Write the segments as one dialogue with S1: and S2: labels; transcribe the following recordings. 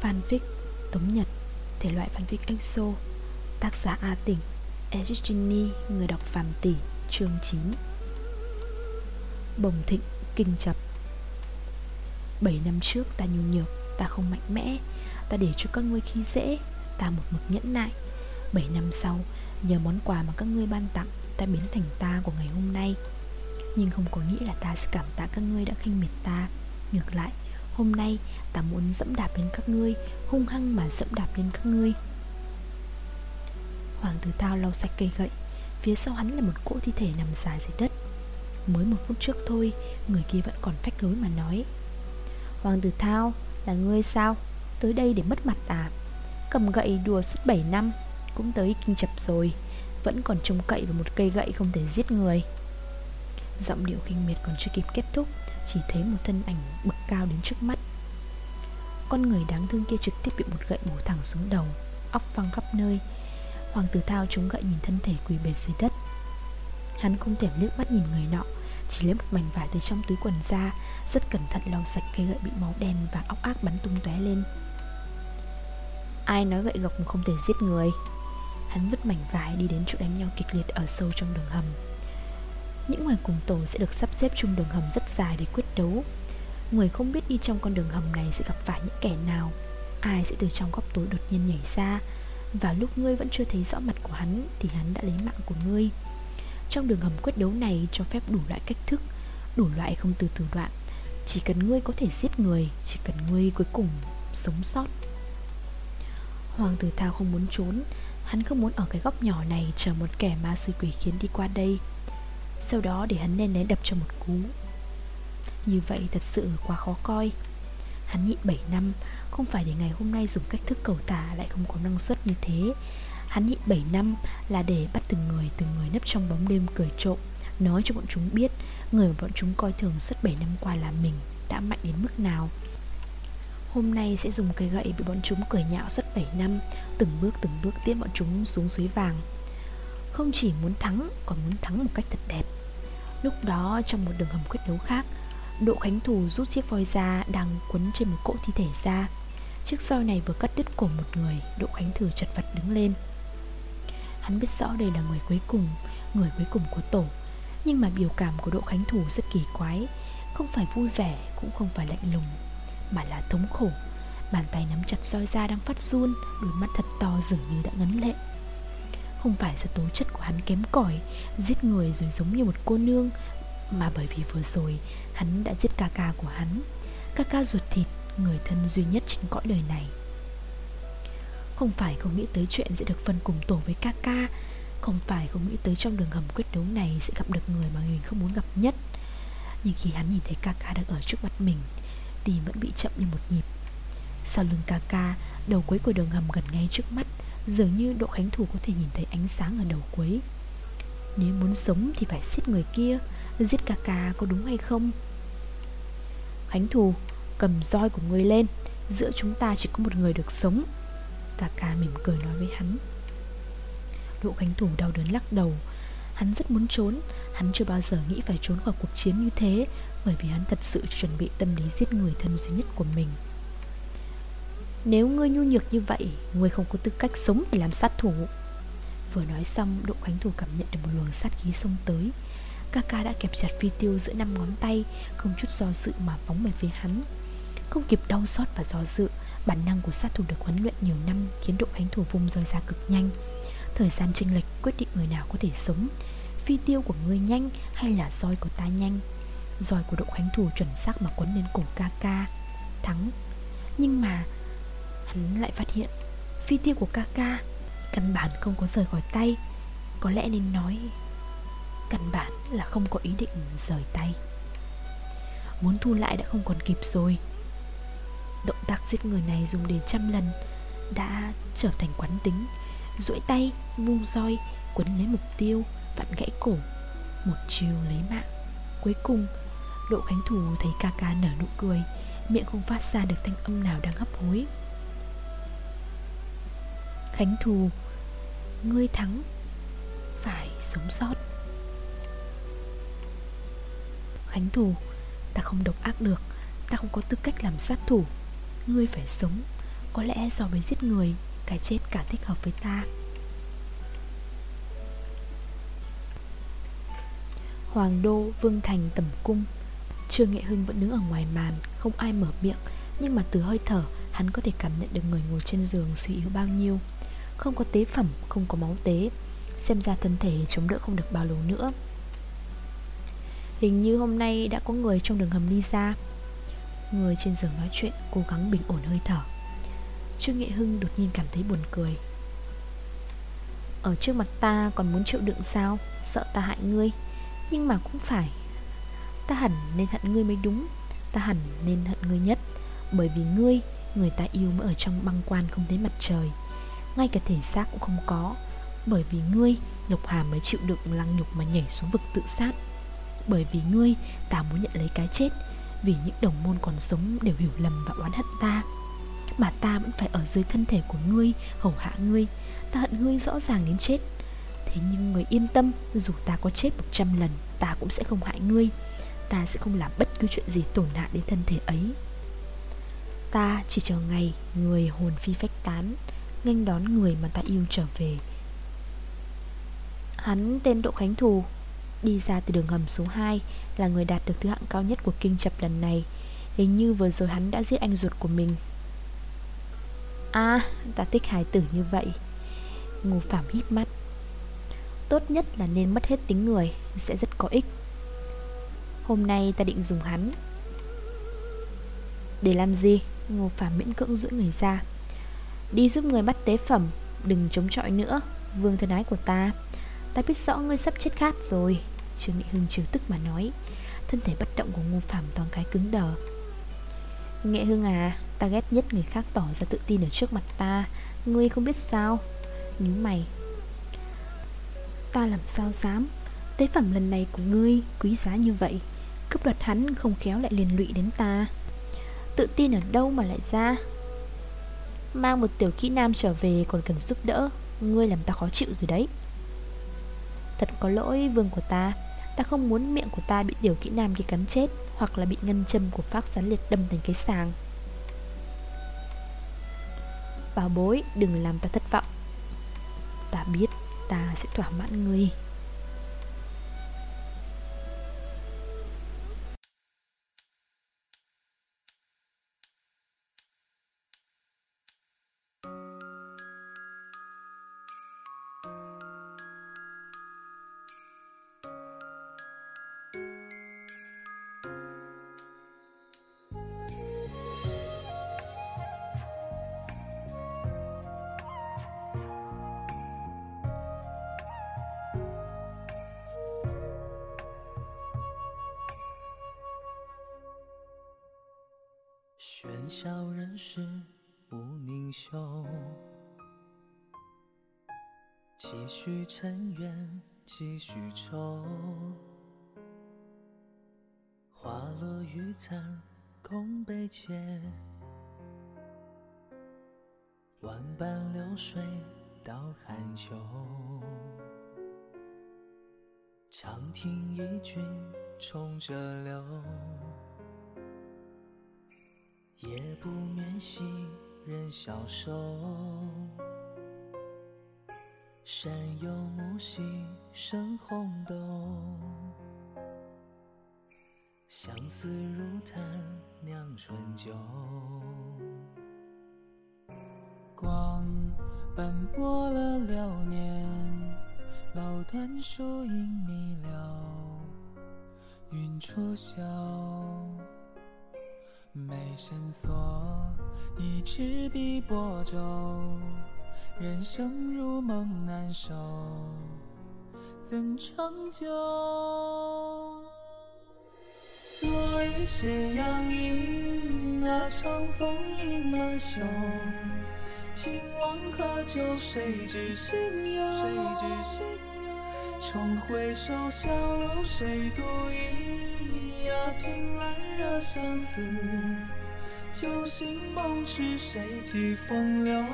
S1: Fanfic Tống Nhật, thể loại fanfic EXO. Tác giả A Tỉnh, Egini, người đọc Phạm Tỷ. Chương 9. Bồng thịnh kinh chập. 7 năm trước ta nhu nhược, ta không mạnh mẽ, ta để cho các ngươi khi dễ, ta một mực nhẫn nại. 7 năm sau, nhờ món quà mà các ngươi ban tặng, ta biến thành ta của ngày hôm nay. Nhưng không có nghĩa là ta sẽ cảm tạ các ngươi đã khinh miệt ta. Ngược lại, hôm nay ta muốn dẫm đạp lên các ngươi, hung hăng mà dẫm đạp lên các ngươi. Hoàng Tử Thao lau sạch cây gậy. Phía sau hắn là một cỗ thi thể nằm dài dưới đất. Mới 1 phút trước thôi, người kia vẫn còn phách lối mà nói: Hoàng Tử Thao, là ngươi sao? Tới đây để mất mặt à? Cầm gậy đùa suốt 7 năm, cũng tới kinh chập rồi, vẫn còn trông cậy vào một cây gậy không thể giết người. Giọng điệu khinh miệt còn chưa kịp kết thúc, chỉ thấy một thân ảnh bực cao đến trước mắt. Con người đáng thương kia trực tiếp bị một gậy bổ thẳng xuống đầu, óc văng khắp nơi. Hoàng Tử Thao trúng gậy nhìn thân thể quỳ bệt dưới đất. Hắn không thèm liếc mắt nhìn người nọ, chỉ lấy một mảnh vải từ trong túi quần ra, rất cẩn thận lau sạch cây gậy bị máu đen và óc ác bắn tung tóe lên. Ai nói gậy gộc không thể giết người? Hắn vứt mảnh vải đi đến chỗ đánh nhau kịch liệt ở sâu trong đường hầm. Những người cùng tổ sẽ được sắp xếp chung đường hầm rất dài để quyết đấu. Người không biết đi trong con đường hầm này sẽ gặp phải những kẻ nào. Ai sẽ từ trong góc tối đột nhiên nhảy ra, và lúc ngươi vẫn chưa thấy rõ mặt của hắn thì hắn đã lấy mạng của ngươi. Trong đường hầm quyết đấu này cho phép đủ loại cách thức, đủ loại không từ thủ đoạn. Chỉ cần ngươi có thể giết người, chỉ cần ngươi cuối cùng sống sót. Hoàng Tử Thao không muốn trốn. Hắn không muốn ở cái góc nhỏ này chờ một kẻ ma xui quỷ khiến đi qua đây, sau đó để hắn né đập cho một cú. Như vậy thật sự quá khó coi. Hắn nhịn 7 năm, không phải để ngày hôm nay dùng cách thức cầu tả lại không có năng suất như thế. Hắn nhịn 7 năm là để bắt từng người nấp trong bóng đêm cười trộm, nói cho bọn chúng biết người mà bọn chúng coi thường suốt 7 năm qua là mình đã mạnh đến mức nào. Hôm nay sẽ dùng cây gậy bị bọn chúng cười nhạo suốt 7 năm, từng bước tiễn bọn chúng xuống suối vàng. Không chỉ muốn thắng, còn muốn thắng một cách thật đẹp. Lúc đó trong một đường hầm quyết đấu khác, Độ Khánh Thù rút chiếc voi ra đang quấn trên một cỗ thi thể ra. Chiếc roi này vừa cắt đứt cổ một người, Độ Khánh Thù chật vật đứng lên. Hắn biết rõ đây là người cuối cùng của tổ, nhưng mà biểu cảm của Độ Khánh Thù rất kỳ quái, không phải vui vẻ cũng không phải lạnh lùng, mà là thống khổ. Bàn tay nắm chặt roi da đang phát run, đôi mắt thật to dường như đã ngấn lệ. Không phải do tố chất của hắn kém cỏi, giết người rồi giống như một cô nương, mà bởi vì vừa rồi hắn đã giết ca ca của hắn, ca ca ruột thịt, người thân duy nhất trên cõi đời này. Không phải không nghĩ tới chuyện sẽ được phân cùng tổ với ca ca, không phải không nghĩ tới trong đường hầm quyết đấu này sẽ gặp được người mà mình không muốn gặp nhất. Nhưng khi hắn nhìn thấy ca ca đang ở trước mặt mình, tim vẫn bị chậm đi một nhịp. Sau lưng ca ca, đầu cuối của đường hầm gần ngay trước mắt, dường như Độ Khánh Thù có thể nhìn thấy ánh sáng ở đầu cuối. Nếu muốn sống thì phải giết người kia, giết ca ca có đúng hay không? Khánh Thù, cầm roi của ngươi lên, giữa chúng ta chỉ có một người được sống. Ca ca mỉm cười nói với hắn. Độ Khánh Thù đau đớn lắc đầu. Hắn rất muốn trốn, hắn chưa bao giờ nghĩ phải trốn khỏi cuộc chiến như thế, bởi vì hắn thật sự chuẩn bị tâm lý giết người thân duy nhất của mình. Nếu ngươi nhu nhược như vậy, ngươi không có tư cách sống để làm sát thủ. Vừa nói xong, Độ Khánh Thù cảm nhận được một luồng sát khí xông tới. Kaka đã kẹp chặt phi tiêu giữa 5 ngón tay, không chút do dự mà phóng về phía hắn. Không kịp đau xót và do dự, bản năng của sát thủ được huấn luyện nhiều năm khiến Độ Khánh Thù vung roi ra cực nhanh. Thời gian chênh lệch quyết định người nào có thể sống. Phi tiêu của ngươi nhanh hay là roi của ta nhanh? Roi của Độ Khánh Thù chuẩn xác mà quấn lên cổ Kaka. Thắng. Nhưng mà hắn lại phát hiện phi tiêu của Kaka căn bản không có rời khỏi tay. Có lẽ nên nói căn bản là không có ý định rời tay. Muốn thu lại đã không còn kịp rồi. Động tác giết người này dùng đến 100 lần đã trở thành quán tính. Duỗi tay, vung roi, quấn lấy mục tiêu, vặn gãy cổ, một chiều lấy mạng. Cuối cùng, Độ Khánh Thù thấy Kaka nở nụ cười, miệng không phát ra được thanh âm nào đang hấp hối. Khánh Thù, ngươi thắng, phải sống sót. Khánh Thù, ta không độc ác được, ta không có tư cách làm sát thủ. Ngươi phải sống, Có lẽ so với giết người, cái chết càng thích hợp với ta. Hoàng đô, vương thành, tẩm cung. Trương Nghệ Hưng vẫn đứng ở ngoài màn, không ai mở miệng, nhưng mà từ hơi thở, hắn có thể cảm nhận được người ngồi trên giường suy yếu bao nhiêu. Không có tế phẩm, không có máu tế, xem ra thân thể chống đỡ không được bao lâu nữa. Hình như hôm nay đã có người trong đường hầm đi ra. Người trên giường nói chuyện, cố gắng bình ổn hơi thở. Trương Nghệ Hưng đột nhiên cảm thấy buồn cười. Ở trước mặt ta còn muốn chịu đựng sao? Sợ ta hại ngươi. Nhưng mà cũng phải, ta hẳn nên hận ngươi mới đúng. Ta hẳn nên hận ngươi nhất. Bởi vì ngươi, người ta yêu mới ở trong băng quan không thấy mặt trời, ngay cả thể xác cũng không có. Bởi vì ngươi, Lục Hà mới chịu đựng lăng nhục mà nhảy xuống vực tự sát. Bởi vì ngươi, ta muốn nhận lấy cái chết. Vì những đồng môn còn sống đều hiểu lầm và oán hận ta, mà ta vẫn phải ở dưới thân thể của ngươi, hầu hạ ngươi. Ta hận ngươi rõ ràng đến chết. Thế nhưng người yên tâm, dù ta có chết 100 lần, ta cũng sẽ không hại ngươi. Ta sẽ không làm bất cứ chuyện gì tổn hại đến thân thể ấy. Ta chỉ chờ ngày người hồn phi phách tán, nghênh đón người mà ta yêu trở về. Hắn tên Đỗ Khánh Thù, đi ra từ đường hầm số 2, là người đạt được thứ hạng cao nhất của kinh chập lần này. Hình như vừa rồi hắn đã giết anh ruột của mình. À, ta thích hài tử như vậy. Ngô Phạm híp mắt. Tốt nhất là nên mất hết tính người, sẽ rất có ích. Hôm nay ta định dùng hắn. Để làm gì? Ngô Phạm miễn cưỡng duỗi người ra. Đi giúp người bắt tế phẩm. Đừng chống chọi nữa, vương thân ái của ta. Ta biết rõ ngươi sắp chết khát rồi. Trương Nghệ Hưng trừ tức mà nói. Thân thể bất động của Ngô Phạm toàn cái cứng đờ. Nghệ Hưng à, ta ghét nhất người khác tỏ ra tự tin ở trước mặt ta. Ngươi không biết sao? Nhíu mày. Ta làm sao dám. Tế phẩm lần này của ngươi quý giá như vậy, cướp đoạt hắn không khéo lại liên lụy đến ta. Tự tin ở đâu mà lại ra? Mang một tiểu kỹ nam trở về còn cần giúp đỡ. Ngươi làm ta khó chịu rồi đấy. Thật có lỗi vương của ta. Ta không muốn miệng của ta bị tiểu kỹ nam kia cắn chết, hoặc là bị ngân châm của Phác Sán Liệt đâm thành cái sàng. Bảo bối, đừng làm ta thất vọng. Ta biết, ta sẽ thỏa mãn ngươi.
S2: 喧嚣人世无宁休，几许尘缘几许愁，花落玉残空悲切，万般流水到寒秋。长亭一君冲着流，夜不眠兮人消瘦，山有木兮生红豆，相思如炭酿春酒。光斑驳了流年，楼断树影迷了，云出岫，眉深锁，一纸笔拨皱，人生如梦难收，怎长久？落日斜阳映啊，长风迎马袖。今往何久？谁知心忧？重回首，小楼谁独倚呀？凭栏惹相思，酒醒梦痴，谁寄风流？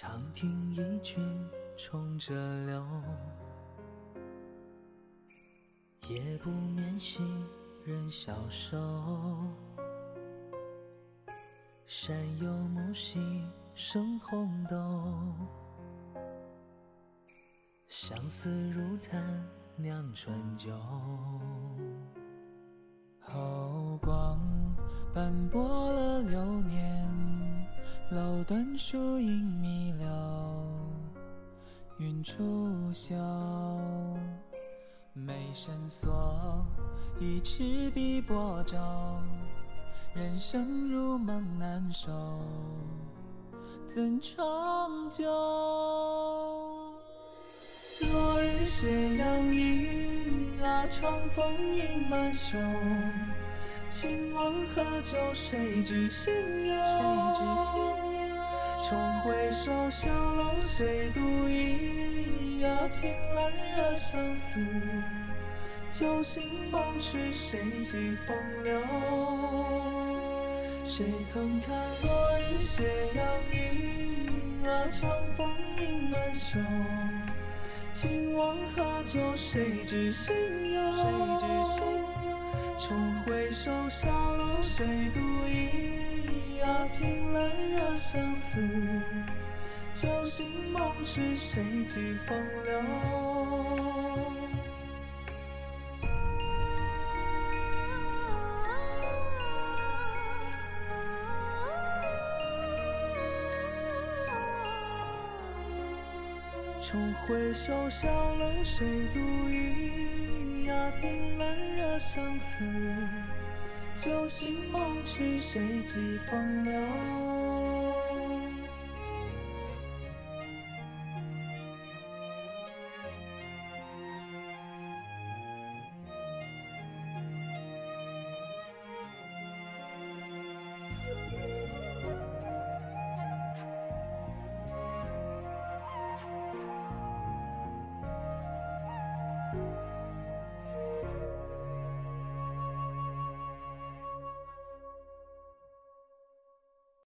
S2: 长亭一君冲着流，夜不眠兮人消瘦。山有木兮生红豆，相思如炭酿春酒。后光斑驳了流年，楼断树影迷了云出岫。眉深锁，一尺碧波照，人生如梦难守，怎长久？落日斜阳映啊，长风迎满袖。秦王喝酒，谁知心忧？重回首，小楼谁独倚啊？凭栏惹相思，酒醒梦痴，谁寄风流？谁曾看落日斜阳映啊，长风迎满袖。秦王喝酒，谁知心忧？重回首，小楼谁独倚啊？凭栏惹相思，酒醒梦痴，谁寄风流？重回首，小楼谁独倚啊？凭栏惹相思，酒醒梦痴，谁寄风流？